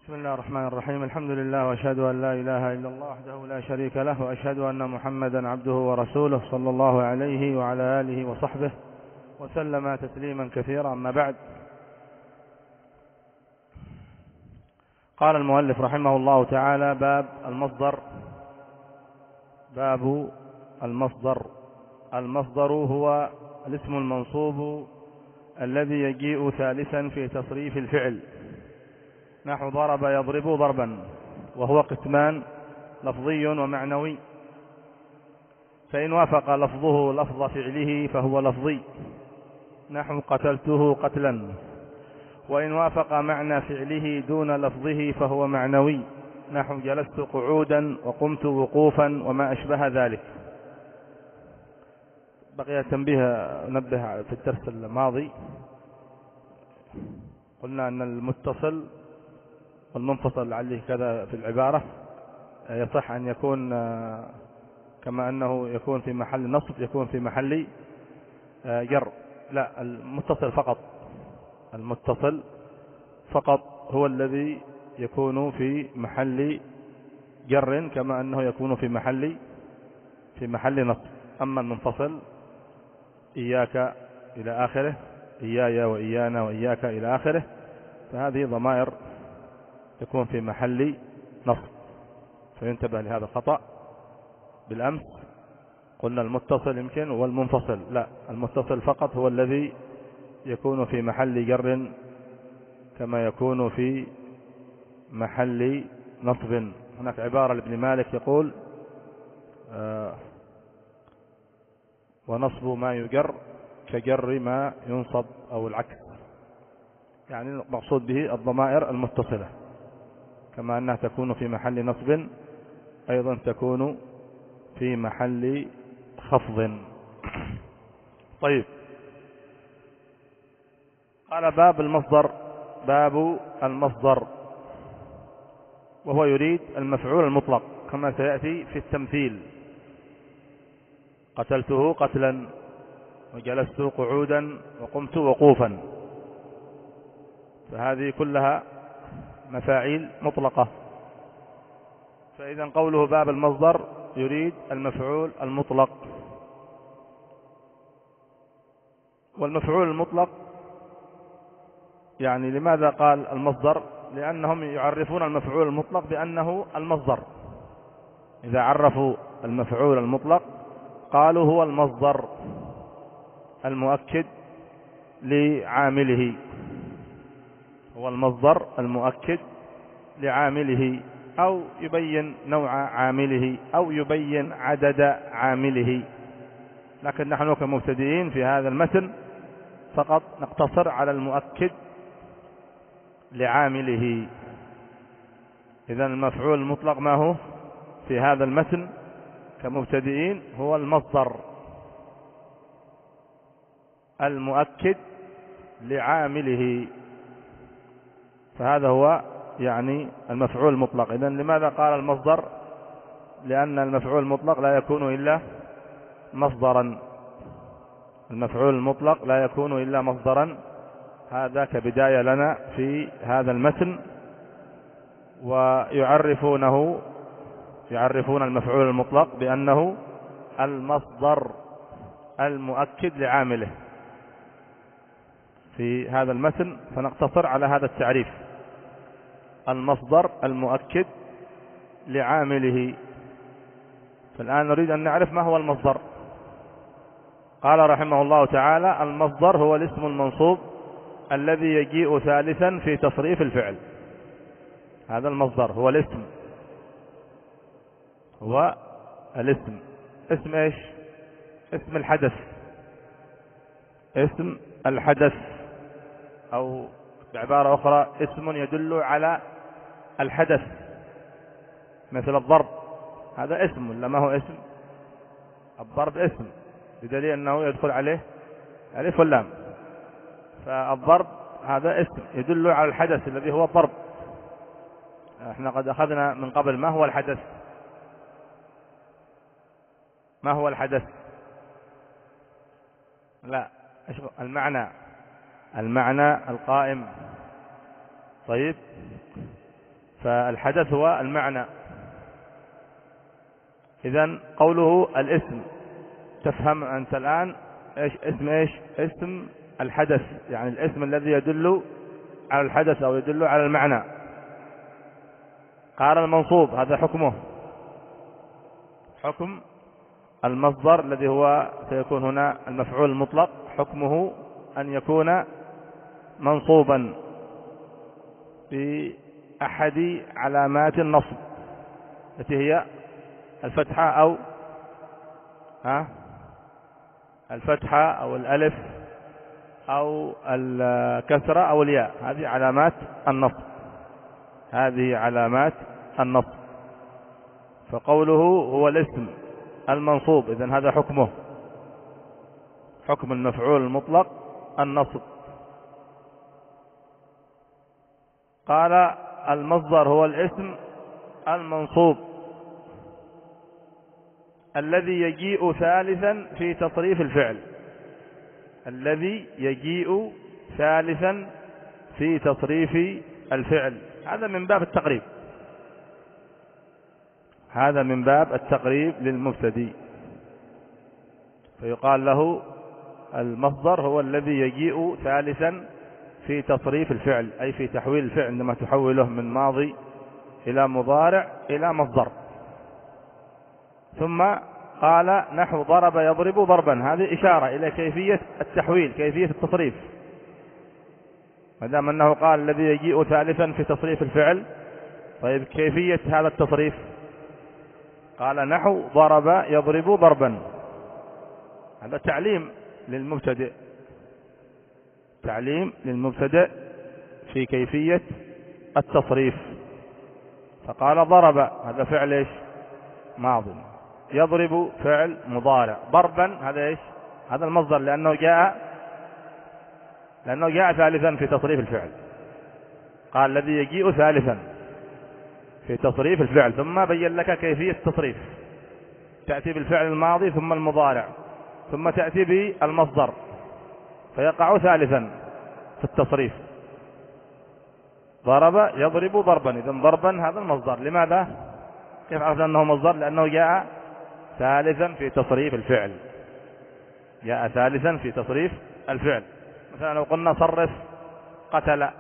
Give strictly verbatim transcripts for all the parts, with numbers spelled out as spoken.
بسم الله الرحمن الرحيم. الحمد لله وأشهد أن لا إله إلا الله وحده لا شريك له، وأشهد أن محمدا عبده ورسوله صلى الله عليه وعلى آله وصحبه وسلم تسليما كثيرا. أما بعد، قال المؤلف رحمه الله تعالى: باب المصدر. باب المصدر. المصدر هو الاسم المنصوب الذي يجيء ثالثا في تصريف الفعل، نحو ضرب يضرب ضربا، وهو قسمان: لفظي ومعنوي. فإن وافق لفظه لفظ فعله فهو لفظي، نحو قتلته قتلا. وإن وافق معنى فعله دون لفظه فهو معنوي، نحو جلست قعودا وقمت وقوفا وما أشبه ذلك. بقي تنبيه نبه في الدرس الماضي، قلنا أن المتصل والمنفصل عليه كذا في العبارة يصح أن يكون كما أنه يكون في محل نصب يكون في محل جر. لا، المتصل فقط المتصل فقط هو الذي يكون في محل جر، كما أنه يكون في محل في محل نصب. أما المنفصل إياك إلى آخره، إياي وإيانا وإياك إلى آخره، فهذه ضمائر تكون في محل نصب، فينتبه لهذا الخطأ. بالأمس قلنا المتصل يمكن والمنفصل لا، المتصل فقط هو الذي يكون في محل جر كما يكون في محل نصب. هناك عبارة لابن مالك يقول: آه ونصب ما يجر كجر ما ينصب، أو العكس، يعني المقصود به الضمائر المتصلة، كما أنها تكون في محل نصب أيضا تكون في محل خفض. طيب، قال: باب المصدر. باب المصدر، وهو يريد المفعول المطلق كما سيأتي في التمثيل: قتلته قتلا، وجلست قعودا، وقمت وقوفا. فهذه كلها مفاعيل مطلقة. فإذا قوله باب المصدر يريد المفعول المطلق. والمفعول المطلق يعني لماذا قال المصدر؟ لأنهم يعرفون المفعول المطلق بأنه المصدر. إذا عرفوا المفعول المطلق قالوا هو المصدر المؤكد لعامله، هو المصدر المؤكد لعامله، أو يبين نوع عامله، أو يبين عدد عامله. لكن نحن كمبتدئين في هذا المتن فقط نقتصر على المؤكد لعامله. إذن المفعول المطلق ما هو في هذا المتن كمبتدئين؟ هو المصدر المؤكد لعامله، فهذا هو يعني المفعول المطلق. إذن لماذا قال المصدر؟ لأن المفعول المطلق لا يكون إلا مصدرا. المفعول المطلق لا يكون إلا مصدرا. هذا كبداية لنا في هذا المتن. ويعرفونه يعرفون المفعول المطلق بأنه المصدر المؤكد لعامله في هذا المتن، فنقتصر على هذا التعريف: المصدر المؤكد لعامله. فالآن نريد أن نعرف ما هو المصدر. قال رحمه الله تعالى: المصدر هو الاسم المنصوب الذي يجيء ثالثا في تصريف الفعل. هذا المصدر هو الاسم، هو الاسم. اسم ايش؟ اسم الحدث، اسم الحدث، أو بعبارة أخرى اسم يدل على الحدث، مثل الضرب، هذا اسم ولا ما هو اسم؟ الضرب اسم، بدليل أنه يدخل عليه ألف واللام. فالضرب هذا اسم يدل على الحدث الذي هو الضرب. احنا قد أخذنا من قبل ما هو الحدث. ما هو الحدث؟ لا، المعنى المعنى القائم. طيب، فالحدث هو المعنى. إذن قوله الاسم، تفهم أنت الآن إيش اسم إيش اسم الحدث، يعني الاسم الذي يدل على الحدث أو يدل على المعنى. قال المنصوب هذا حكمه حكم المصدر الذي هو سيكون هنا المفعول المطلق، حكمه أن يكون منصوبا بأحد علامات النصب التي هي الفتحة أو ها الفتحة أو الألف أو الكسرة أو الياء، هذه علامات النصب، هذه علامات النصب. فقوله هو الاسم المنصوب، إذن هذا حكمه حكم المفعول المطلق النصب. قال المصدر هو الاسم المنصوب الذي يجيء ثالثا في تصريف الفعل، الذي يجيء ثالثا في تصريف الفعل. هذا من باب التقريب، هذا من باب التقريب للمبتدئ، فيقال له المصدر هو الذي يجيء ثالثا في تصريف الفعل، أي في تحويل الفعل عندما تحوله من ماضي إلى مضارع إلى مصدر. ثم قال نحو ضرب يضرب ضربا، هذه إشارة إلى كيفية التحويل، كيفية التصريف. ما دام أنه قال الذي يجيء ثالثا في تصريف الفعل، طيب كيفية هذا التصريف؟ قال نحو ضرب يضرب ضربا، هذا تعليم للمبتدئ، تعليم للمبتدئ في كيفية التصريف. فقال ضرب هذا فعل ايش؟ ماضي، يضرب فعل مضارع، ضربا هذا ايش؟ هذا المصدر، لأنه جاء لأنه جاء ثالثا في تصريف الفعل. قال الذي يجيء ثالثا في تصريف الفعل، ثم بين لك كيفية التصريف، تأتي بالفعل الماضي ثم المضارع ثم تأتي بالمصدر فيقع ثالثا في التصريف. ضرب يضرب ضربا، إذن ضربا هذا المصدر. لماذا؟ كيف عرفنا أنه مصدر؟ لأنه جاء ثالثا في تصريف الفعل، جاء ثالثا في تصريف الفعل. مثلا لو قلنا صرف قتل،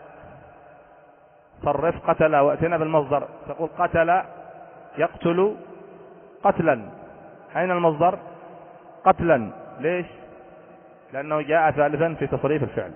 صرف قتل وأتينا بالمصدر، تقول قتل يقتل قتلا، أين المصدر؟ قتلا. ليش؟ لأنه جاء ثالثا في تصريف الفعل.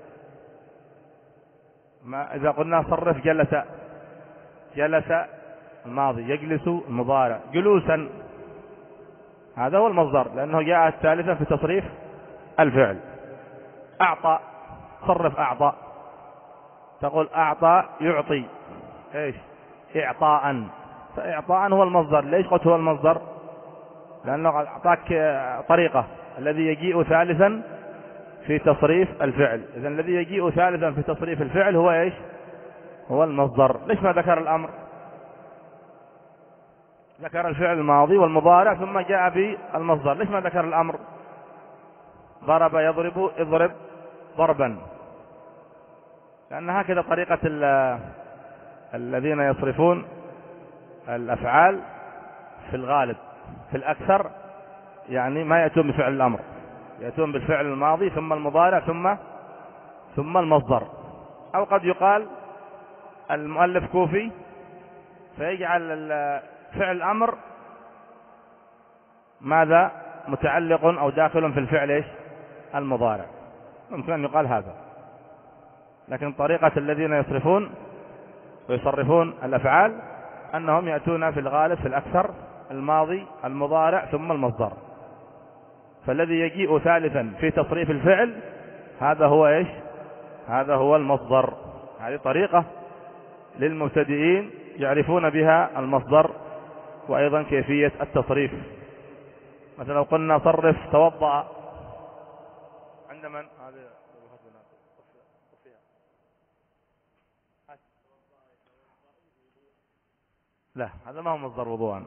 ما إذا قلنا صرف جلس، جلس الماضي، يجلس المضارع، جلوسا هذا هو المصدر لأنه جاء ثالثا في تصريف الفعل. أعطى، صرف أعطى، تقول أعطى يعطي إيش؟ إعطاء، فإعطاء هو المصدر. ليش قلت هو المصدر؟ لأنه أعطاك طريقة، الذي يجيء ثالثا في تصريف الفعل. إذن الذي يجيء ثالثا في تصريف الفعل هو إيش؟ هو المصدر. ليش ما ذكر الأمر؟ ذكر الفعل الماضي والمضارع ثم جاء بالمصدر، ليش ما ذكر الأمر؟ ضرب يضرب اضرب ضربا، لأن هكذا طريقة الذين يصرفون الأفعال في الغالب. في الأكثر يعني ما يأتون بفعل الأمر، يأتون بالفعل الماضي ثم المضارع ثم ثم المصدر. أو قد يقال المؤلف كوفي فيجعل فعل الأمر ماذا؟ متعلق أو داخل في الفعل إيش؟ المضارع، ممكن أن يقال هذا. لكن طريقة الذين يصرفون ويصرفون الأفعال أنهم يأتون في الغالب في الأكثر الماضي المضارع ثم المصدر. فالذي يجيء ثالثا في تصريف الفعل هذا هو إيش؟ هذا هو المصدر. هذه طريقة للمبتدئين يعرفون بها المصدر وأيضا كيفية التصريف. مثلا لو قلنا صرف توضأ عند من؟ لا، هذا ما هو مصدر وضوءا.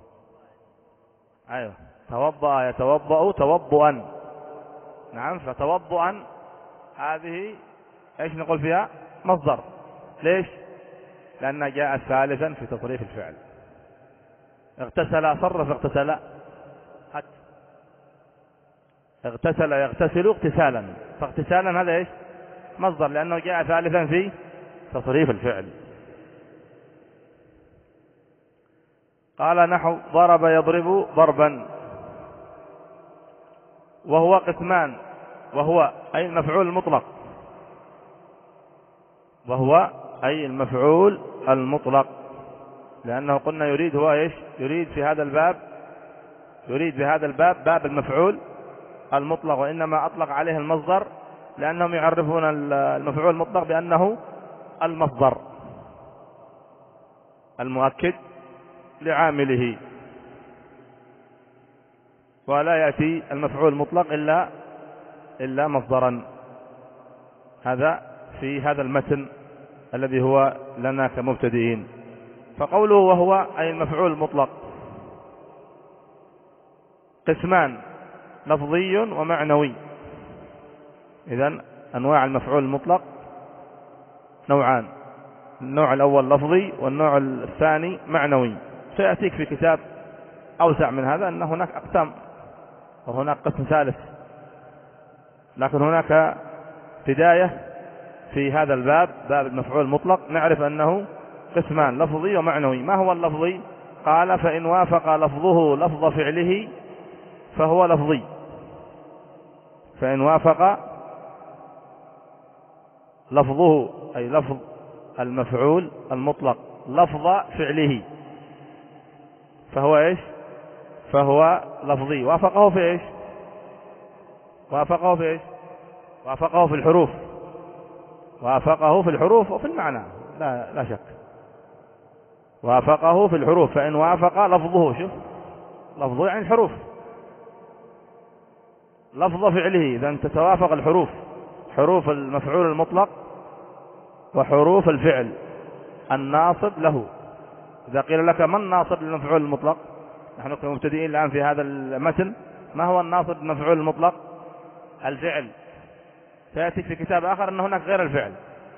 أيوه، توضأ يتوضأ توضؤا، نعم. فتوضؤا هذه ايش نقول فيها؟ مصدر. ليش؟ لأنها جاءت ثالثا في تصريف الفعل. اغتسل صرف اغتسل، هات اغتسل يغتسل اغتسالا، فاغتسالا هذا ايش؟ مصدر، لأنه جاء ثالثا في تصريف الفعل. قال نحو ضرب يضرب ضربا، وهو قسمان، وهو أي المفعول المطلق، وهو أي المفعول المطلق، لأنه قلنا يريد هو ايش؟ يريد في هذا الباب، يريد في هذا الباب باب المفعول المطلق، وإنما أطلق عليه المصدر لأنهم يعرفون المفعول المطلق بأنه المصدر المؤكد لعامله، ولا يأتي المفعول المطلق إلا إلا مصدرا. هذا في هذا المتن الذي هو لنا كمبتدئين. فقوله وهو أي المفعول المطلق قسمان، لفظي ومعنوي. إذن أنواع المفعول المطلق نوعان، النوع الأول لفظي والنوع الثاني معنوي. سيأتيك في كتاب أوسع من هذا أن هناك أقسام وهناك قسم ثالث، لكن هناك بداية في هذا الباب، باب المفعول المطلق، نعرف أنه قسمان لفظي ومعنوي. ما هو اللفظي؟ قال فإن وافق لفظه لفظ فعله فهو لفظي. فإن وافق لفظه أي لفظ المفعول المطلق لفظ فعله فهو إيش؟ فهو لفظي. وافقه في إيش؟ وافقه في إيش؟ وافقه في الحروف، وافقه في الحروف وفي المعنى، لا, لا شك، وافقه في الحروف. فإن وافق لفظه، شوف لفظه يعني الحروف، لفظ فعله، إذا تتوافق الحروف، حروف المفعول المطلق وحروف الفعل الناصب له. إذا قيل لك ما الناصب للمفعول المطلق، نحن كمبتدئين الآن في هذا المتن، ما هو الناصب للمفعول المطلق؟ الفعل. سيأتي في كتاب آخر أن هناك غير الفعل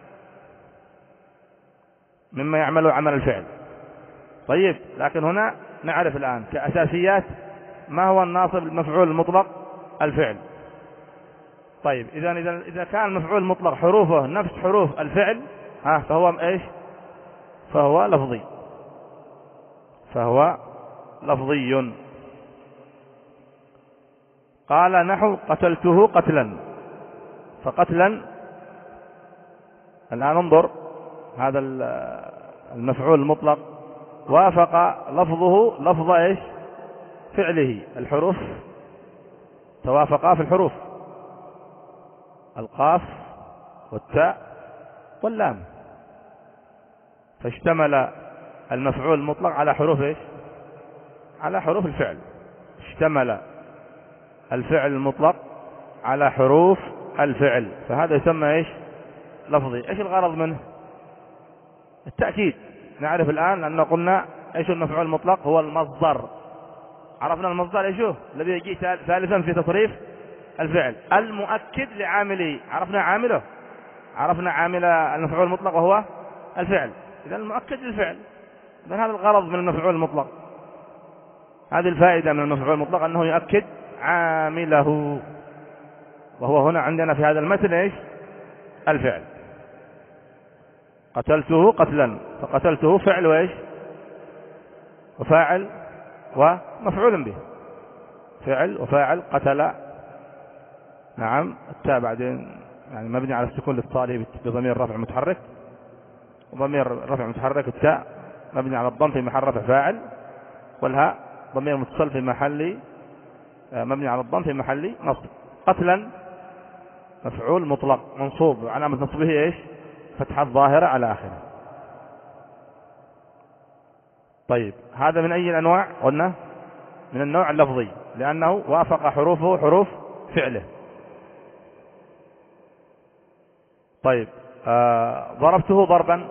مما يعمل عمل الفعل. طيب، لكن هنا نعرف الآن كأساسيات ما هو الناصب للمفعول المطلق؟ الفعل. طيب، إذا إذا إذا كان المفعول المطلق حروفه نفس حروف الفعل، ها فهو إيش؟ فهو لفظي، فهو لفظي. قال نحو قتلته قتلا، فقتلا الآن انظر، هذا المفعول المطلق وافق لفظه لفظ إيش؟ فعله، الحروف توافقا في الحروف، القاف والتاء واللام، فاشتمل المفعول المطلق على حروف إيش؟ على حروف الفعل. اشتمل الفعل المطلق على حروف الفعل، فهذا يسمى إيش؟ لفظي. إيش الغرض منه؟ التأكيد. نعرف الآن أنه قلنا إيش المفعول المطلق؟ هو المصدر. عرفنا المصدر إيش هو؟ الذي يجي ثالثا في تصريف الفعل، المؤكد لعامله. عرفنا عامله، عرفنا عامل المفعول المطلق وهو الفعل، إذا المؤكد للفعل. إذا هذا الغرض من المفعول المطلق، هذه الفائدة من المفعول المطلق، أنه يؤكد عامله، وهو هنا عندنا في هذا المثل إيش؟ الفعل. قتلته قتلا، فقتلته فعل وإيش؟ وفاعل ومفعول به، فعل وفاعل. قتل، نعم، التاء بعدين يعني مبني على السكون للطالب بضمير رفع متحرك، وضمير رفع متحرك التاء مبني على الضم في محل رفع فاعل، والهاء ضمير متصل في محل مبني على الضم في محل نصب. قتلا مفعول مطلق منصوب، وعلامة نصبه ايش؟ فتحة ظاهرة على آخره. طيب، هذا من أي الأنواع؟ قلنا من النوع اللفظي، لأنه وافق حروفه حروف فعله. طيب، آه ضربته ضربا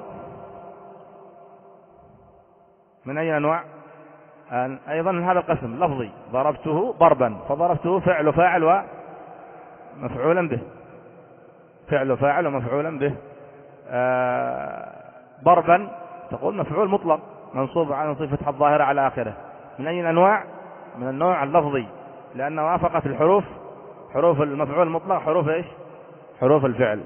من أي أنواع؟ آه أيضا من هذا القسم، لفظي. ضربته ضربا، فضربته فعل وفاعل ومفعولا به، فعل وفاعل ومفعولا به. آه ضربا تقول مفعول مطلق منصوب على صفة الظاهرة على آخره. من أي الأنواع؟ من النوع اللفظي، لأنه وافقت الحروف، حروف المفعول المطلق حروف إيش؟ حروف الفعل.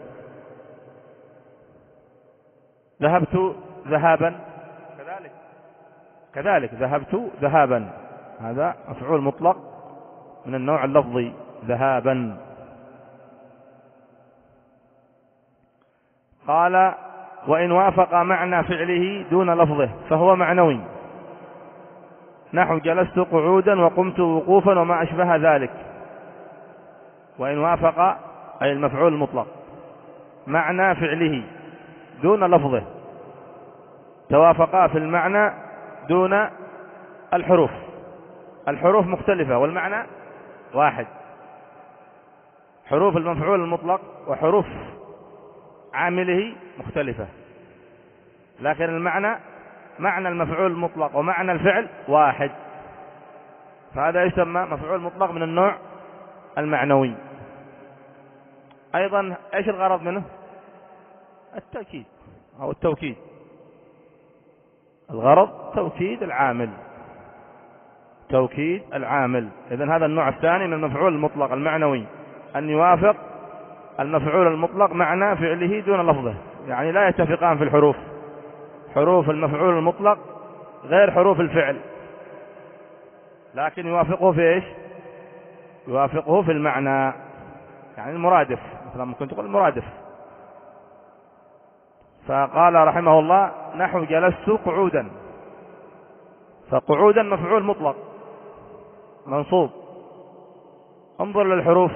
ذهبت ذهابا، كذلك كذلك ذهبت ذهابا، هذا مفعول مطلق من النوع اللفظي، ذهابا. قال وإن وافق معنى فعله دون لفظه فهو معنوي، نحو جلست قعودا وقمت وقوفا وما أشبه ذلك. وإن وافق أي المفعول المطلق معنى فعله دون لفظه، توافقا في المعنى دون الحروف، الحروف مختلفة والمعنى واحد. حروف المفعول المطلق وحروف عامله مختلفة، لكن المعنى، معنى المفعول المطلق ومعنى الفعل واحد، فهذا يسمى مفعول مطلق من النوع المعنوي. أيضا إيش الغرض منه؟ التأكيد أو التوكيد، الغرض توكيد العامل، توكيد العامل. إذن هذا النوع الثاني من المفعول المطلق المعنوي، أن يوافق المفعول المطلق معنى فعله دون لفظه، يعني لا يتفقان في الحروف، حروف المفعول المطلق غير حروف الفعل، لكن يوافقه في إيش؟ يوافقه في المعنى، يعني المرادف، مثلا ممكن تقول المرادف. فقال رحمه الله نحو جلست قعودا، فقعودا مفعول مطلق منصوب، انظر للحروف،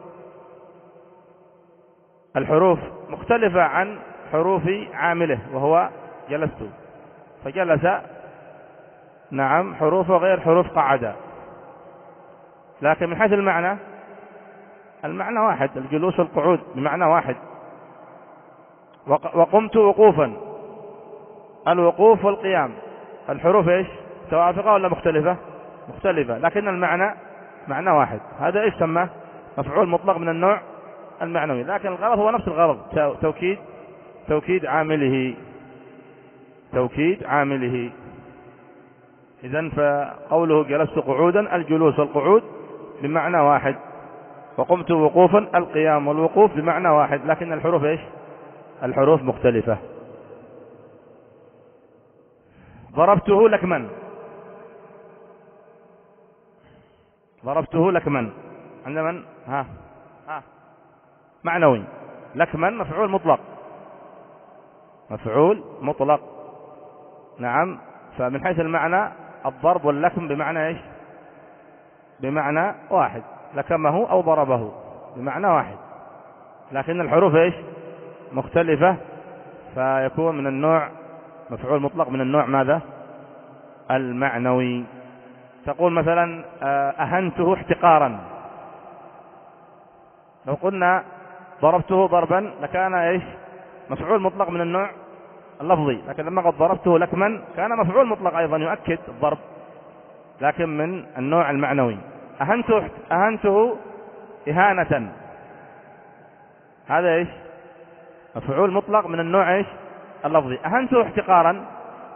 الحروف مختلفة عن حروف عامله وهو جلست، فجلس نعم حروفه غير حروف قعد، لكن من حيث المعنى المعنى واحد، الجلوس والقعود بمعنى واحد. وقمت وقوفا، الوقوف والقيام، الحروف ايش؟ توافقة ولا مختلفة؟ مختلفة، لكن المعنى معنى واحد، هذا ايش سماه؟ مفعول مطلق من النوع المعنوي، لكن الغرض هو نفس الغرض، توكيد توكيد عامله، توكيد عامله. إذن فقوله جلست قعودا، الجلوس والقعود بمعنى واحد، وقمت وقوفا، القيام والوقوف بمعنى واحد، لكن الحروف ايش؟ الحروف مختلفة. ضربته لكما، ضربته لكما عند من؟ ها ها معنوي، لكما مفعول مطلق، مفعول مطلق نعم. فمن حيث المعنى الضرب واللكم بمعنى ايش؟ بمعنى واحد، لكمه او ضربه بمعنى واحد، لكن الحروف ايش؟ مختلفة، فيكون من النوع مفعول مطلق من النوع ماذا؟ المعنوي. تقول مثلا أهنته احتقارا، لو قلنا ضربته ضربا لكان ايش؟ مفعول مطلق من النوع اللفظي، لكن لما قد ضربته لكما كان مفعول مطلق أيضا يؤكد الضرب، لكن من النوع المعنوي. أهنته أهنته إهانة، هذا ايش؟ مفعول مطلق من النوع ايش؟ اللفظي. أهنته احتقارا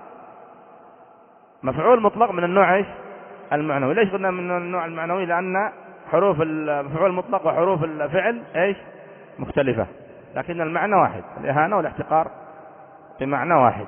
مفعول مطلق من النوع ايش؟ المعنوي. ليش قلنا من النوع المعنوي؟ لأن حروف المفعول المطلق وحروف الفعل ايش؟ مختلفة، لكن المعنى واحد، الإهانة والاحتقار بمعنى واحد.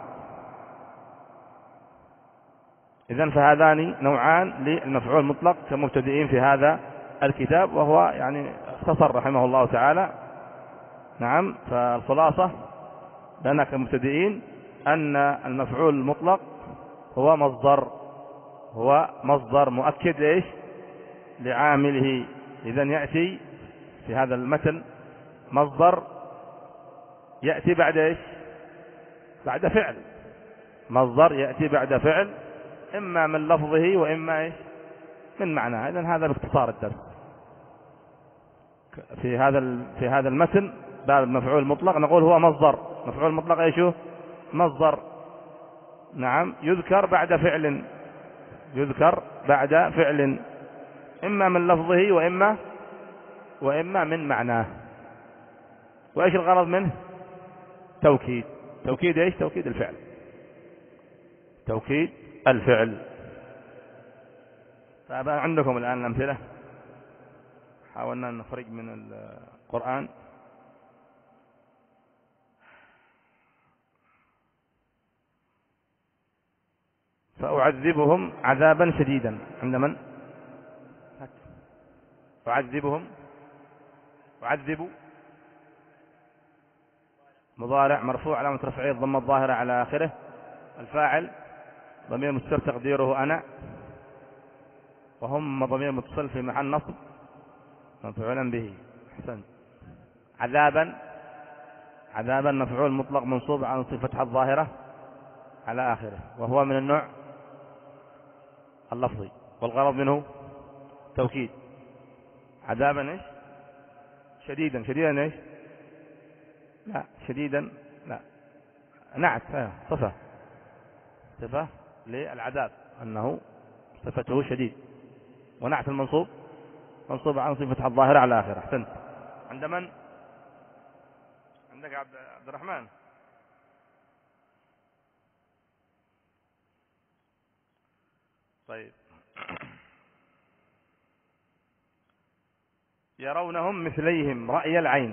إذن فهذان نوعان للمفعول المطلق كمبتدئين في هذا الكتاب، وهو يعني اختصر رحمه الله تعالى. نعم، فالخلاصة لنا كمبتدئين أن المفعول المطلق هو مصدر، هو مصدر مؤكد إيش؟ لعامله. إذن يأتي في هذا المتن مصدر يأتي بعد إيش؟ بعد فعل، مصدر يأتي بعد فعل، إما من لفظه وإما إيش؟ من معناه. إذن هذا باختصار الدرس في هذا في هذا المتن. باب المفعول المطلق نقول هو مصدر، مفعول مطلق ايش هو؟ مصدر نعم، يذكر بعد فعل، يذكر بعد فعل، إما من لفظه وإما وإما من معناه. وإيش الغرض منه؟ توكيد، توكيد ايش؟ توكيد الفعل. توكيد الفعل. طيب عندكم الآن الأمثلة، حاولنا أن نخرج من القرآن. فأعذبهم عذابا شديدا. عند من؟ أعذبهم، أعذب مضارع مرفوع علامة رفعه الضمة الظاهرة على آخره. الفاعل ضمير مستتر تقديره أنا، وهم ضمير متصل في محل نصب مفعولا به. أحسنت. عذابا، عذابا مفعول مطلق منصوب على صفة الظاهرة على آخره، وهو من النوع اللفظي، والغرض منه توكيد. عذابا ايش؟ شديدا. شديدا ايش؟ لا شديدا لا، نعت صفة، صفة للعذاب أنه صفته شديد، ونعت المنصوب منصوب عن صفة الظاهرة على آخره. أحسنت. عند من؟ عندك عبد الرحمن. طيب. يرونهم مثليهم رأي العين.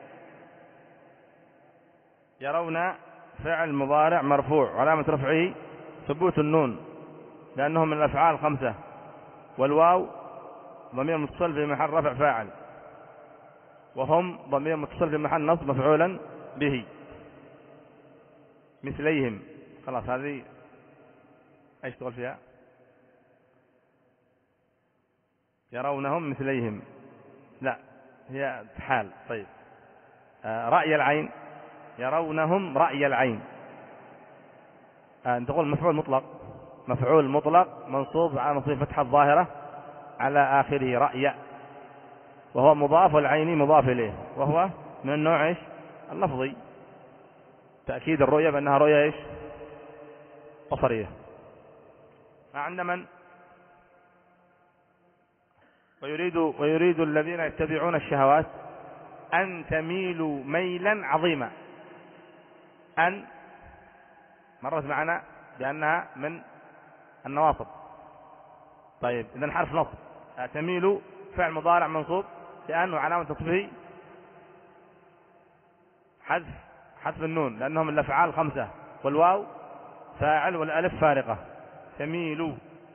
يرون فعل مضارع مرفوع علامة رفعه ثبوت النون لأنه من الأفعال الخمسة، والواو ضمير متصل في محل رفع فاعل، وهم ضمير متصل في محل نصب مفعولا به. مثليهم خلاص، هذه ايش تقول فيها؟ يرونهم مثليهم، لا هي حال. طيب. آه رأي العين. يرونهم رأي العين. آه تقول مفعول مطلق، مفعول مطلق منصوب على صفة الظاهرة على آخره رأي، وهو مضاف، والعين مضاف إليه، وهو من النوع ايش؟ اللفظي، تأكيد الرؤية بأنها رؤية ايش؟ بصرية. عند من؟ ويريد, ويريد الذين يتبعون الشهوات أن تميلوا ميلا عظيما. أن مرت معنا بأنها من النواصب. طيب إذن حرف نصب. تميلوا فعل مضارع منصوب لأنه علامة نصبه حذف حذف النون لأنه من الأفعال الخمسة، والواو فاعل والألف فارقة. تميلوا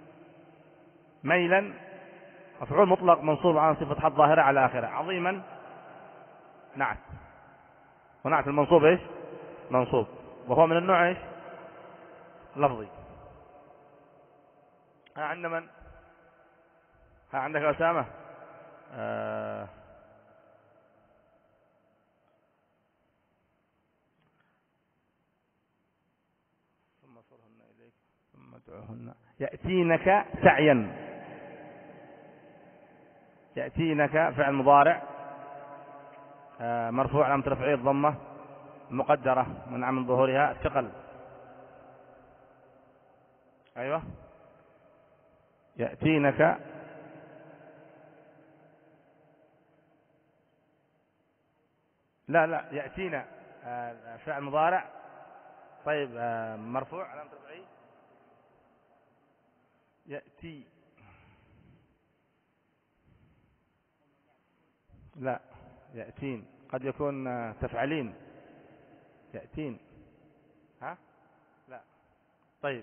ميلا مفعول مطلق منصوب على صفة الظاهرة على آخره. عظيما نعت، ونعت المنصوب ايش؟ منصوب، وهو من النوع ايش؟ لفظي. ها عند من؟ ها عندك أسامة؟ آه ثم صرهن إليك ثم ادعوهن يأتينك سعيا. يأتينك فعل مضارع آه مرفوع علامة رفعه الضمة مقدرة منع من ظهورها الثقل. أيوة. يأتينك لا لا يأتينا آه فعل مضارع. طيب آه مرفوع علامة رفعه يأتي. لا يأتين قد يكون آه تفعلين. يأتين. ها لا. طيب.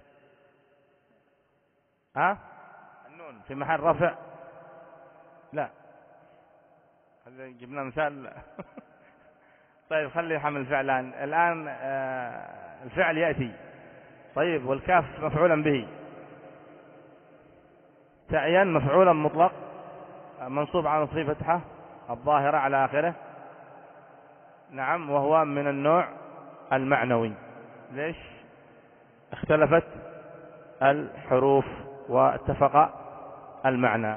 ها النون في محل رفع. لا هذا جبنا مثال. طيب خلي حمل فعلان الآن. آه الفعل يأتي. طيب والكاف مفعولا به. سعيا مفعولا مطلق منصوب على صفة فتحة الظاهرة على آخره. نعم وهو من النوع المعنوي. ليش؟ اختلفت الحروف واتفق المعنى.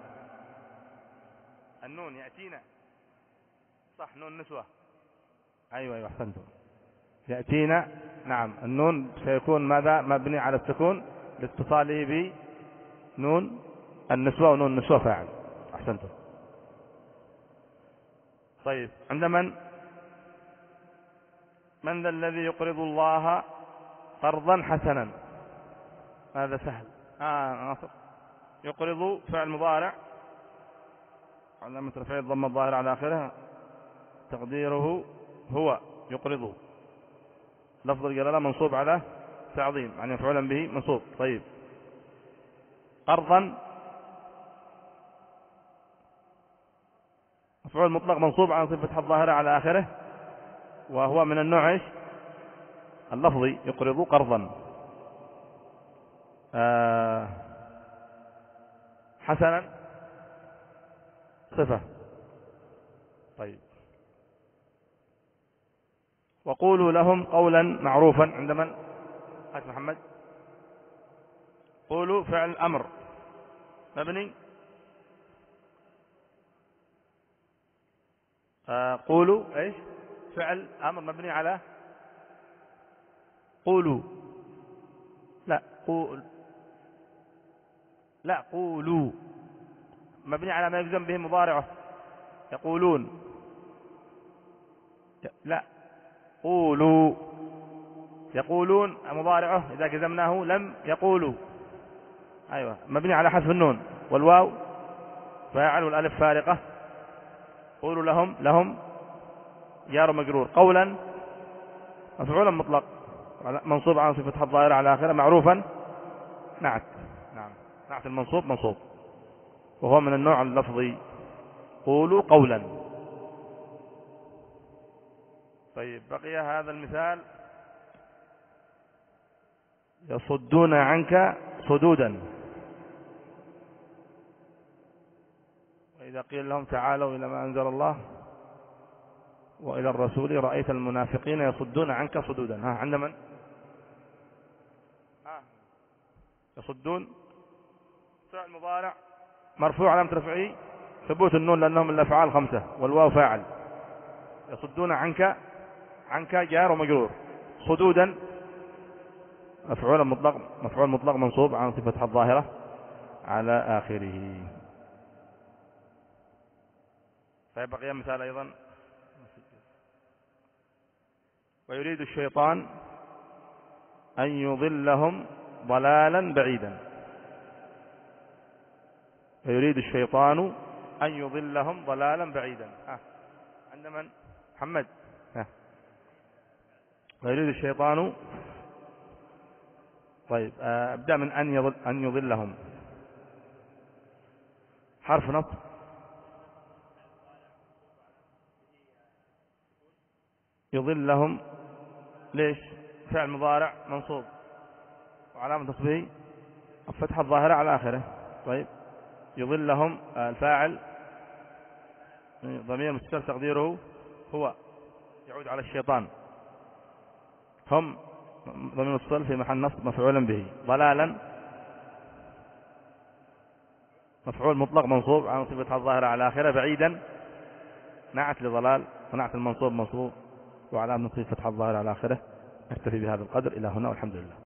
النون يأتينا صح، نون نسوة. أيوة أيوة أحسنتم. يأتينا نعم النون سيكون ماذا؟ مبني على السكون لاتصاله بنون النسوة، ونون النسوة فاعل. أحسنتم. طيب عند من؟ من ذا الذي يقرض الله قرضا حسنا؟ هذا سهل. آه ناصر. يقرض فعل مضارع علامة رفعه الضمة الظاهرة على آخره تقديره هو يقرض. لفظ الجلالة منصوب على تعظيم يعني مفعولا به منصوب. طيب قرضا مفعول مطلق منصوب على صفة الظاهرة على آخره وهو من النوع ايش؟ اللفظي. يقرض قرضا. آه حسنا صفة. طيب وقولوا لهم قولا معروفا عند من؟ حاج محمد. قولوا فعل أمر مبني. آه قولوا ايش؟ فعل أمر مبني على قولوا. لا قول لا قولوا مبني على ما يجزم به مضارعه. يقولون. لا قولوا. يقولون مضارعه إذا جزمناه لم يقولوا. أيوة مبني على حذف النون والواو فاعل والألف فارقة. قولوا لهم لهم جار مجرور. قولا مفعولا مطلق منصوب على صفة الظاهرة على آخره معروفا نعت. نعم نعت المنصوب منصوب وهو من النوع اللفظي. قولوا قولا. طيب بقي هذا المثال. يصدون عنك صدودا وإذا قيل لهم تعالوا إلى ما أنزل الله وإلى الرسول رأيت المنافقين يصدون عنك صدودا. ها عند من؟ ها يصدون فعل مضارع مرفوع علامة رفعه ثبوت النون لأنهم الأفعال خمسة والواو فاعل. يصدون عنك عنك جار ومجرور. صدودا مفعول مطلق مفعول مطلق منصوب عن صفة الظاهرة على آخره. طيب بقي مثال أيضا. ويريد الشيطان أن يضلهم ضلالا بعيدا. ويريد الشيطان أن يضلهم ضلالا بعيدا. ها عند من؟ محمد. ها ويريد الشيطان. طيب أبدأ من أن يضل أن يضلهم. حرف نصب يضلهم ليش؟ فعل مضارع منصوب وعلامة نصبه الفتحة الظاهرة على آخره. طيب يضلهم الفاعل ضمير مستتر تقديره هو يعود على الشيطان. هم ضمير الصل في محل نصب مفعولا به. ضلالا مفعول مطلق منصوب على صفة الظاهرة على آخره. بعيدا نعت لضلال ونعت المنصوب منصوب وعلامة نصب فتح الظاهرة على آخره. نكتفي بهذا القدر إلى هنا والحمد لله.